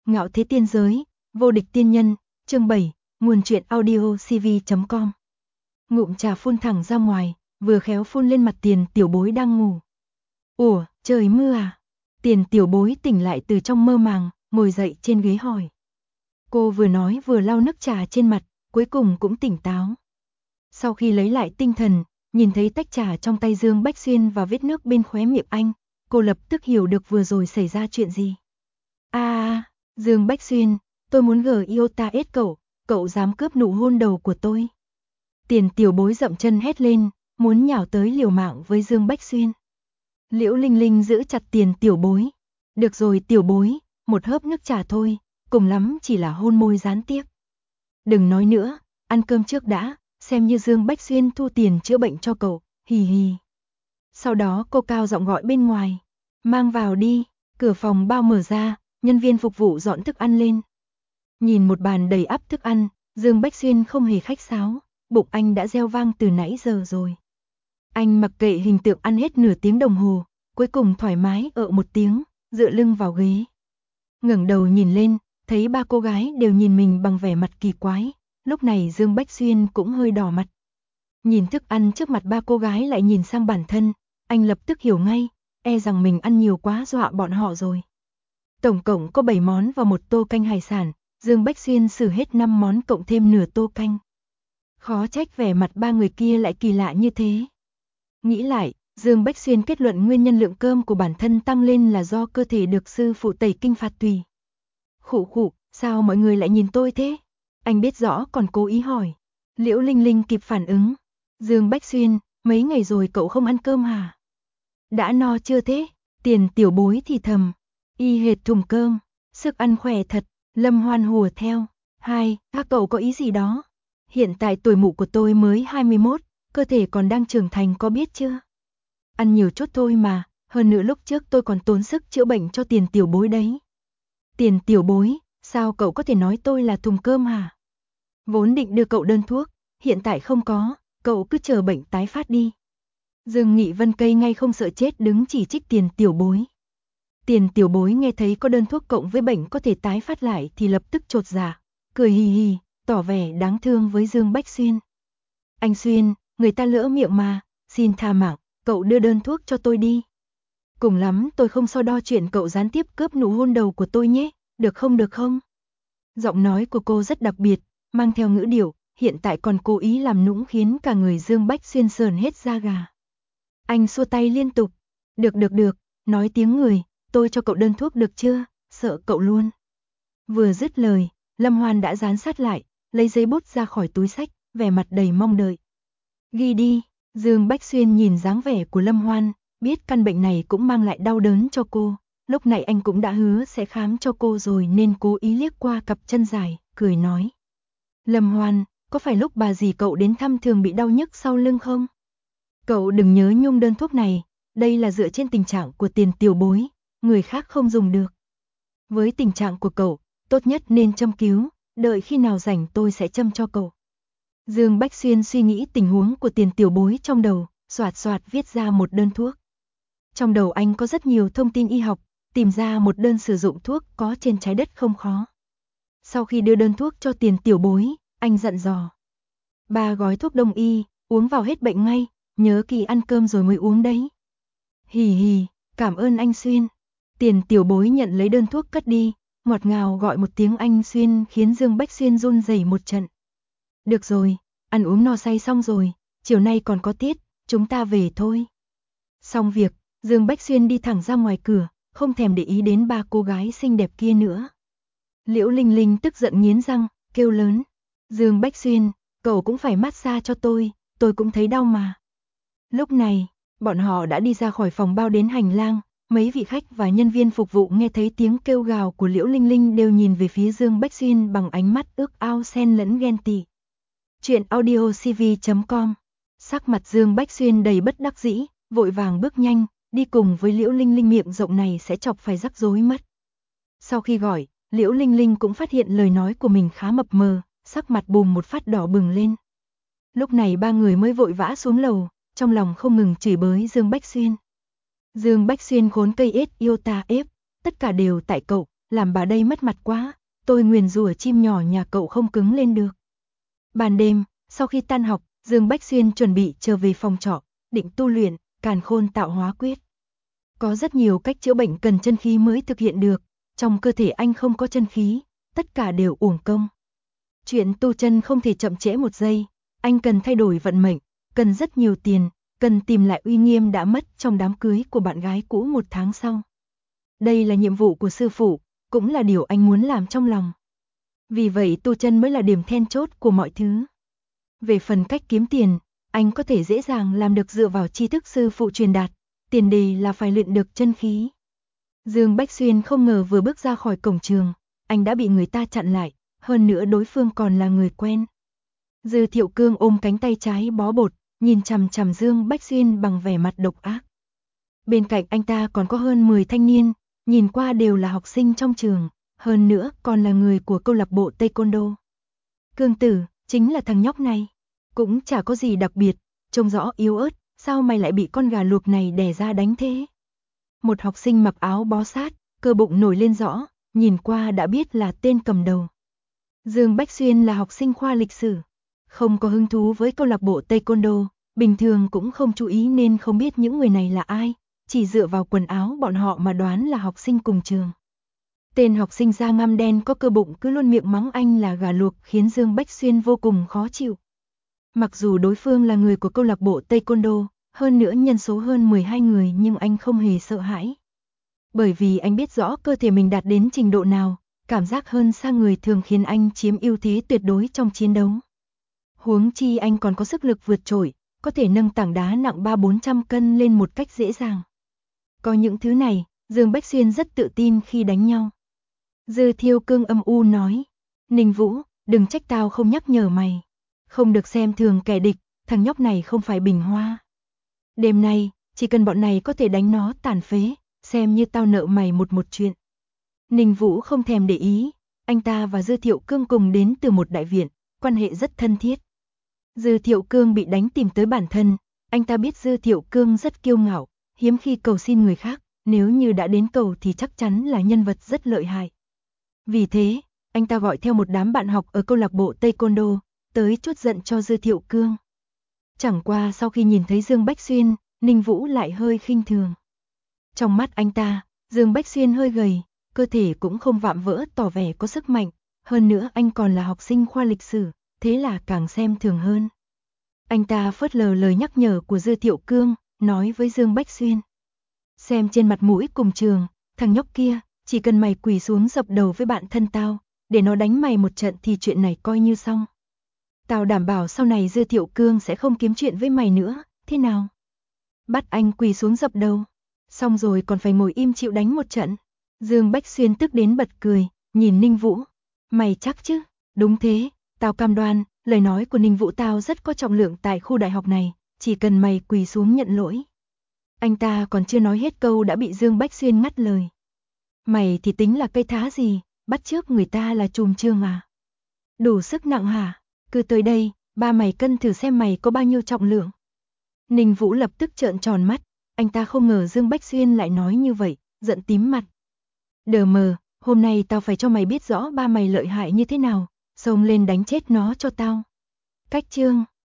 Ngạo thế tiên giới, vô địch tiên nhân, chương 7, nguồn truyện audio cv.com. Ngụm trà phun thẳng ra ngoài, vừa khéo phun lên mặt Tiền Tiểu Bối đang ngủ. Ủa, trời mưa à? Tiền Tiểu Bối tỉnh lại từ trong mơ màng, ngồi dậy trên ghế hỏi. Cô vừa nói vừa lau nước trà trên mặt, cuối cùng cũng tỉnh táo. Sau khi lấy lại tinh thần, nhìn thấy tách trà trong tay Dương Bách Xuyên và vết nước bên khóe miệng anh, cô lập tức hiểu được vừa rồi xảy ra chuyện gì. Dương Bách Xuyên, tôi muốn GIOTA cậu dám cướp nụ hôn đầu của tôi. Tiền Tiểu Bối dậm chân hét lên, muốn nhào tới liều mạng với Dương Bách Xuyên. Liễu Linh Linh giữ chặt Tiền Tiểu Bối. Được rồi Tiểu Bối, một hớp nước trà thôi, cùng lắm chỉ là hôn môi gián tiếp. Đừng nói nữa, ăn cơm trước đã, xem như Dương Bách Xuyên thu tiền chữa bệnh cho cậu, hì hì. Sau đó cô cao giọng gọi bên ngoài, mang vào đi, cửa phòng bao mở ra. Nhân viên phục vụ dọn thức ăn lên. Nhìn một bàn đầy ắp thức ăn, Dương Bách Xuyên không hề khách sáo, bụng anh đã reo vang từ nãy giờ rồi. Anh mặc kệ hình tượng ăn hết nửa tiếng đồng hồ, cuối cùng thoải mái một tiếng, dựa lưng vào ghế. Ngẩng đầu nhìn lên, thấy ba cô gái đều nhìn mình bằng vẻ mặt kỳ quái, lúc này Dương Bách Xuyên cũng hơi đỏ mặt. Nhìn thức ăn trước mặt ba cô gái lại nhìn sang bản thân, anh lập tức hiểu ngay, e rằng mình ăn nhiều quá dọa bọn họ rồi. Tổng cộng có 7 món và một tô canh hải sản, Dương Bách Xuyên xử hết 5 món cộng thêm nửa tô canh. Khó trách vẻ mặt ba người kia lại kỳ lạ như thế. Nghĩ lại, Dương Bách Xuyên kết luận nguyên nhân lượng cơm của bản thân tăng lên là do cơ thể được sư phụ tẩy kinh phạt tùy. Khụ, sao mọi người lại nhìn tôi thế? Anh biết rõ còn cố ý hỏi. Liễu Linh Linh kịp phản ứng. Dương Bách Xuyên, mấy ngày rồi cậu không ăn cơm hả? Đã no chưa thế? Tiền Tiểu Bối thì thầm. Y hệt thùng cơm, sức ăn khỏe thật, Lâm Hoan hùa theo. Các cậu có ý gì đó? Hiện tại tuổi mụ của tôi mới 21, cơ thể còn đang trưởng thành có biết chưa? Ăn nhiều chút thôi mà, hơn nữa lúc trước tôi còn tốn sức chữa bệnh cho Tiền Tiểu Bối đấy. Tiền Tiểu Bối, sao cậu có thể nói tôi là thùng cơm hả? Vốn định đưa cậu đơn thuốc, hiện tại không có, cậu cứ chờ bệnh tái phát đi. Dương Nghị Vân Cây ngay không sợ chết đứng chỉ trích Tiền Tiểu Bối. Tiền Tiểu Bối nghe thấy có đơn thuốc cộng với bệnh có thể tái phát lại thì lập tức chột dạ, cười hì hì, tỏ vẻ đáng thương với Dương Bách Xuyên. Anh Xuyên, người ta lỡ miệng mà, xin tha mạng, cậu đưa đơn thuốc cho tôi đi. Cùng lắm tôi không so đo chuyện cậu gián tiếp cướp nụ hôn đầu của tôi nhé, được không? Giọng nói của cô rất đặc biệt, mang theo ngữ điệu, hiện tại còn cố ý làm nũng khiến cả người Dương Bách Xuyên sờn hết da gà. Anh xua tay liên tục, được, nói tiếng người. Tôi cho cậu đơn thuốc được chưa, sợ cậu luôn. Vừa dứt lời, Lâm Hoan đã dán sát lại, lấy giấy bút ra khỏi túi xách, vẻ mặt đầy mong đợi. Ghi đi, Dương Bách Xuyên nhìn dáng vẻ của Lâm Hoan, biết căn bệnh này cũng mang lại đau đớn cho cô. Lúc này anh cũng đã hứa sẽ khám cho cô rồi nên cố ý liếc qua cặp chân dài, cười nói. Lâm Hoan, có phải lúc bà dì cậu đến thăm thường bị đau nhức sau lưng không? Cậu đừng nhớ nhung đơn thuốc này, đây là dựa trên tình trạng của Tiền Tiểu Bối. Người khác không dùng được. Với tình trạng của cậu, tốt nhất nên châm cứu, đợi khi nào rảnh tôi sẽ châm cho cậu. Dương Bách Xuyên suy nghĩ tình huống của Tiền Tiểu Bối trong đầu, soạt viết ra một đơn thuốc. Trong đầu anh có rất nhiều thông tin y học, tìm ra một đơn sử dụng thuốc có trên trái đất không khó. Sau khi đưa đơn thuốc cho Tiền Tiểu Bối, anh dặn dò. 3 gói thuốc đông y, uống vào hết bệnh ngay, nhớ kỳ ăn cơm rồi mới uống đấy. Hì hì, cảm ơn anh Xuyên. Tiền Tiểu Bối nhận lấy đơn thuốc cất đi, ngọt ngào gọi một tiếng anh Xuyên khiến Dương Bách Xuyên run rẩy một trận. Được rồi, ăn uống no say xong rồi, chiều nay còn có tiết, chúng ta về thôi. Xong việc, Dương Bách Xuyên đi thẳng ra ngoài cửa, không thèm để ý đến 3 cô gái xinh đẹp kia nữa. Liễu Linh Linh tức giận nghiến răng, kêu lớn. Dương Bách Xuyên, cậu cũng phải massage cho tôi cũng thấy đau mà. Lúc này, bọn họ đã đi ra khỏi phòng bao đến hành lang. Mấy vị khách và nhân viên phục vụ nghe thấy tiếng kêu gào của Liễu Linh Linh đều nhìn về phía Dương Bách Xuyên bằng ánh mắt ước ao xen lẫn ghen tị. Chuyện audio cv.com. Sắc mặt Dương Bách Xuyên đầy bất đắc dĩ, vội vàng bước nhanh, đi cùng với Liễu Linh Linh miệng rộng này sẽ chọc phải rắc rối mất. Sau khi gọi, Liễu Linh Linh cũng phát hiện lời nói của mình khá mập mờ, sắc mặt bùm một phát đỏ bừng lên. Lúc này ba người mới vội vã xuống lầu, trong lòng không ngừng chửi bới Dương Bách Xuyên. Dương Bách Xuyên khốn cây ếch yêu ta ép, tất cả đều tại cậu, làm bà đây mất mặt quá, tôi nguyền rủa chim nhỏ nhà cậu không cứng lên được. Ban đêm, sau khi tan học, Dương Bách Xuyên chuẩn bị trở về phòng trọ, định tu luyện, càn khôn tạo hóa quyết. Có rất nhiều cách chữa bệnh cần chân khí mới thực hiện được, trong cơ thể anh không có chân khí, tất cả đều uổng công. Chuyện tu chân không thể chậm trễ một giây, anh cần thay đổi vận mệnh, cần rất nhiều tiền, cần tìm lại uy nghiêm đã mất trong đám cưới của bạn gái cũ 1 tháng sau. Đây là nhiệm vụ của sư phụ, cũng là điều anh muốn làm trong lòng. Vì vậy tu chân mới là điểm then chốt của mọi thứ. Về phần cách kiếm tiền, anh có thể dễ dàng làm được dựa vào tri thức sư phụ truyền đạt, tiền đề là phải luyện được chân khí. Dương Bách Xuyên không ngờ vừa bước ra khỏi cổng trường, anh đã bị người ta chặn lại, hơn nữa đối phương còn là người quen. Dư Thiệu Cương ôm cánh tay trái bó bột, nhìn chằm chằm Dương Bách Xuyên bằng vẻ mặt độc ác. Bên cạnh anh ta còn có hơn 10 thanh niên, nhìn qua đều là học sinh trong trường, hơn nữa còn là người của câu lạc bộ Taekwondo. Cương tử, chính là thằng nhóc này, cũng chả có gì đặc biệt, trông rõ yếu ớt, sao mày lại bị con gà luộc này đè ra đánh thế? Một học sinh mặc áo bó sát, cơ bụng nổi lên rõ, nhìn qua đã biết là tên cầm đầu. Dương Bách Xuyên là học sinh khoa lịch sử, không có hứng thú với câu lạc bộ Taekwondo, bình thường cũng không chú ý nên không biết những người này là ai, chỉ dựa vào quần áo bọn họ mà đoán là học sinh cùng trường. Tên học sinh da ngăm đen có cơ bụng cứ luôn miệng mắng anh là gà luộc khiến Dương Bách Xuyên vô cùng khó chịu. Mặc dù đối phương là người của câu lạc bộ Taekwondo, hơn nữa nhân số hơn 12 người nhưng anh không hề sợ hãi. Bởi vì anh biết rõ cơ thể mình đạt đến trình độ nào, cảm giác hơn xa người thường khiến anh chiếm ưu thế tuyệt đối trong chiến đấu. Huống chi anh còn có sức lực vượt trội, có thể nâng tảng đá nặng 300-400 cân lên một cách dễ dàng. Có những thứ này, Dương Bách Xuyên rất tự tin khi đánh nhau. Dư Thiêu Cương âm u nói, Ninh Vũ, đừng trách tao không nhắc nhở mày. Không được xem thường kẻ địch, thằng nhóc này không phải bình hoa. Đêm nay, chỉ cần bọn này có thể đánh nó tàn phế, xem như tao nợ mày một chuyện. Ninh Vũ không thèm để ý, anh ta và Dư Thiệu Cương cùng đến từ một đại viện, quan hệ rất thân thiết. Dư Thiệu Cương bị đánh tìm tới bản thân, anh ta biết Dư Thiệu Cương rất kiêu ngạo, hiếm khi cầu xin người khác, nếu như đã đến cầu thì chắc chắn là nhân vật rất lợi hại. Vì thế, anh ta gọi theo một đám bạn học ở câu lạc bộ Taekwondo, tới chuốt giận cho Dư Thiệu Cương. Chẳng qua sau khi nhìn thấy Dương Bách Xuyên, Ninh Vũ lại hơi khinh thường. Trong mắt anh ta, Dương Bách Xuyên hơi gầy, cơ thể cũng không vạm vỡ tỏ vẻ có sức mạnh, hơn nữa anh còn là học sinh khoa lịch sử, thế là càng xem thường hơn. Anh ta phớt lờ lời nhắc nhở của Dư Thiệu Cương, nói với Dương Bách Xuyên. Xem trên mặt mũi cùng trường, thằng nhóc kia, chỉ cần mày quỳ xuống dập đầu với bạn thân tao, để nó đánh mày một trận thì chuyện này coi như xong. Tao đảm bảo sau này Dư Thiệu Cương sẽ không kiếm chuyện với mày nữa, thế nào? Bắt anh quỳ xuống dập đầu, xong rồi còn phải ngồi im chịu đánh một trận. Dương Bách Xuyên tức đến bật cười, nhìn Ninh Vũ. Mày chắc chứ? Đúng thế, tao cam đoan, lời nói của Ninh Vũ tao rất có trọng lượng tại khu đại học này, chỉ cần mày quỳ xuống nhận lỗi. Anh ta còn chưa nói hết câu đã bị Dương Bách Xuyên ngắt lời. Mày thì tính là cây thá gì, bắt chước người ta là trùm trương à? Đủ sức nặng hả? Cứ tới đây, ba mày cân thử xem mày có bao nhiêu trọng lượng. Ninh Vũ lập tức trợn tròn mắt, anh ta không ngờ Dương Bách Xuyên lại nói như vậy, giận tím mặt. Đờ mờ, hôm nay tao phải cho mày biết rõ ba mày lợi hại như thế nào, xông lên đánh chết nó cho tao. Cách chương